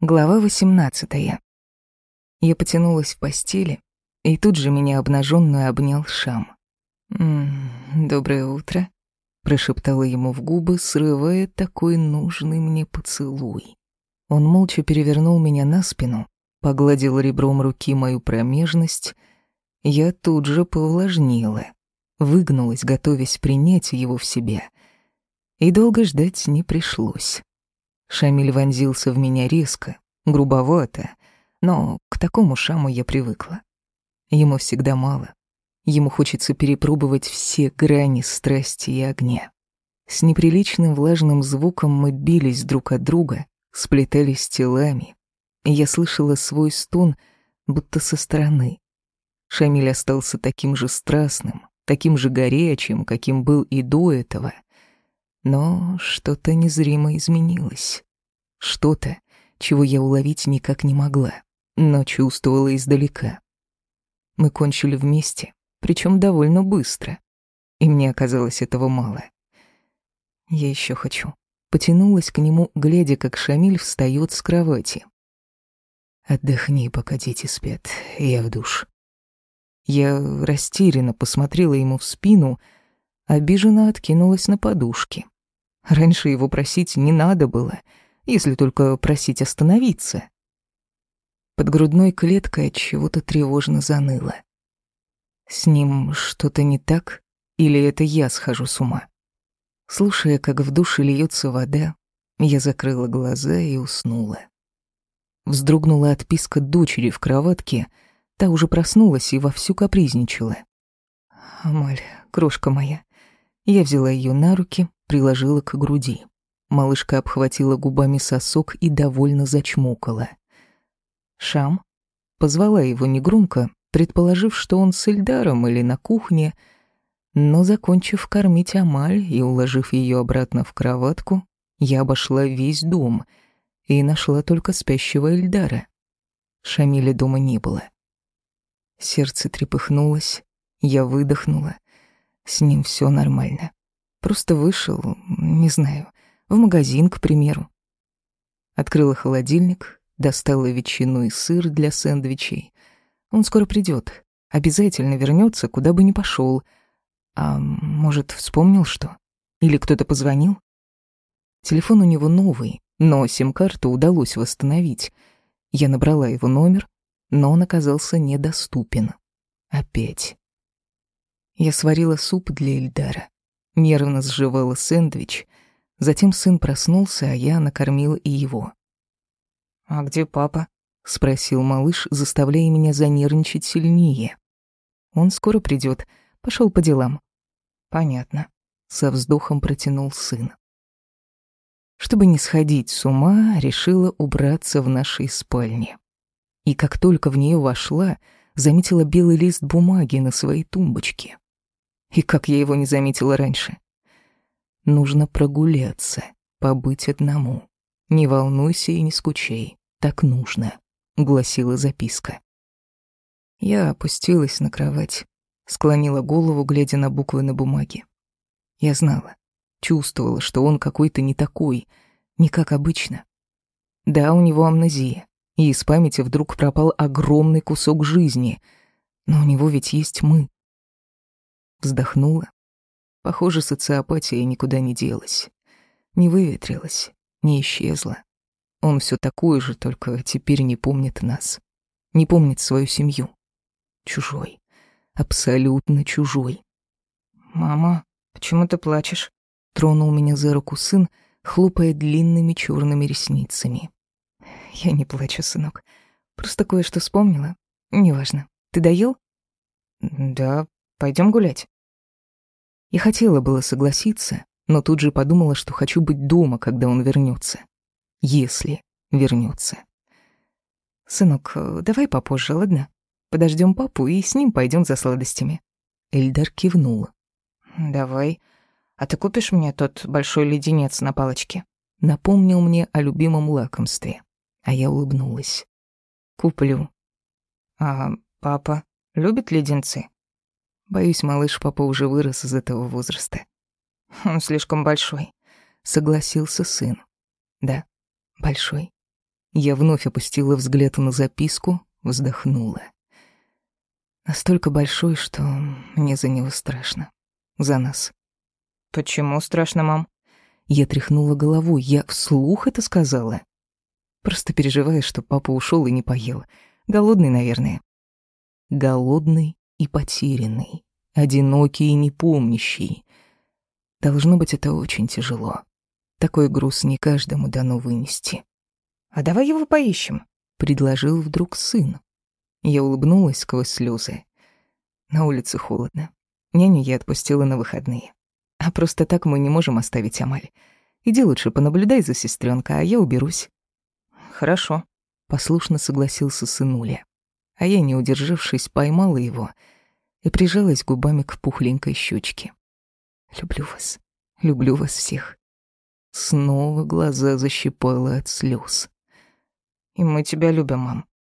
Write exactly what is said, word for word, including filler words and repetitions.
Глава восемнадцатая. Я потянулась в постели, и тут же меня обнаженную обнял Шам. «М-м, «Доброе утро», — прошептала ему в губы, срывая такой нужный мне поцелуй. Он молча перевернул меня на спину, погладил ребром руки мою промежность. Я тут же повлажнела, выгнулась, готовясь принять его в себя. И долго ждать не пришлось. Шамиль вонзился в меня резко, грубовато, но к такому Шаму я привыкла. Ему всегда мало. Ему хочется перепробовать все грани страсти и огня. С неприличным влажным звуком мы бились друг от друга, сплетались телами, и я слышала свой стон, будто со стороны. Шамиль остался таким же страстным, таким же горячим, каким был и до этого. Но что-то незримо изменилось. Что-то, чего я уловить никак не могла, но чувствовала издалека. Мы кончили вместе, причем довольно быстро, и мне оказалось этого мало. Я еще хочу. Потянулась к нему, глядя, как Шамиль встает с кровати. «Отдохни, пока дети спят, я в душ». Я растерянно посмотрела ему в спину, обиженно откинулась на подушки. Раньше его просить не надо было, если только просить остановиться. Под грудной клеткой от чего-то тревожно заныло. С ним что-то не так, или это я схожу с ума? Слушая, как в душе льется вода, я закрыла глаза и уснула. Вздрогнула отписка дочери в кроватке, та уже проснулась и вовсю капризничала. «Амаль, крошка моя». Я взяла ее на руки, приложила к груди. Малышка обхватила губами сосок и довольно зачмокала. «Шам?» Позвала его негромко, предположив, что он с Эльдаром или на кухне, но, закончив кормить Амаль и уложив ее обратно в кроватку, я обошла весь дом и нашла только спящего Эльдара. Шамиля дома не было. Сердце трепыхнулось, я выдохнула. С ним все нормально. Просто вышел, не знаю, в магазин, к примеру. Открыла холодильник, достала ветчину и сыр для сэндвичей. Он скоро придет, обязательно вернется, куда бы ни пошел. А может, вспомнил что? Или кто-то позвонил? Телефон у него новый, но сим-карту удалось восстановить. Я набрала его номер, но он оказался недоступен. Опять. Я сварила суп для Эльдара, нервно сживала сэндвич. Затем сын проснулся, а я накормила и его. «А где папа?» — спросил малыш, заставляя меня занервничать сильнее. «Он скоро придет, пошел по делам». «Понятно», — со вздохом протянул сын. Чтобы не сходить с ума, решила убраться в нашей спальне. И как только в нее вошла, заметила белый лист бумаги на своей тумбочке. И как я его не заметила раньше. Нужно прогуляться, побыть одному. Не волнуйся и не скучай, так нужно, гласила записка. Я опустилась на кровать, склонила голову, глядя на буквы на бумаге. Я знала, чувствовала, что он какой-то не такой, не как обычно. Да, у него амнезия, и из памяти вдруг пропал огромный кусок жизни, но у него ведь есть мы. Вздохнула. Похоже, социопатия никуда не делась, не выветрилась, не исчезла. Он все такой же, только теперь не помнит нас, не помнит свою семью. Чужой, абсолютно чужой. «Мама, почему ты плачешь?» — тронул меня за руку сын, хлопая длинными черными ресницами. «Я не плачу, сынок, просто кое-что вспомнила. Неважно. Ты доел?» «Да, пойдем гулять». Я хотела было согласиться, но тут же подумала, что хочу быть дома, когда он вернется. Если вернется. «Сынок, давай попозже, ладно? Подождем папу и с ним пойдем за сладостями». Эльдар кивнул. «Давай. А ты купишь мне тот большой леденец на палочке?» Напомнил мне о любимом лакомстве. А я улыбнулась. «Куплю». «А папа любит леденцы?» Боюсь, малыш папа уже вырос из этого возраста. «Он слишком большой», — согласился сын. «Да, большой. Я вновь опустила взгляд на записку, вздохнула. Настолько большой, что мне за него страшно. За нас. Почему страшно, мам? Я тряхнула головой. Я вслух это сказала. Просто переживаю, что папа ушел и не поел. Голодный, наверное. Голодный и потерянный. Одинокий и непомнящий. Должно быть, это очень тяжело. Такой груз не каждому дано вынести. «А давай его поищем», — предложил вдруг сын. Я улыбнулась сквозь слезы. На улице холодно. Няню я отпустила на выходные. А просто так мы не можем оставить Амаль. Иди лучше понаблюдай за сестренкой, а я уберусь. «Хорошо», — послушно согласился сынуля. А я, не удержавшись, поймала его и прижалась губами к пухленькой щечке. «Люблю вас. Люблю вас всех». Снова глаза защипало от слез. «И мы тебя любим, мам».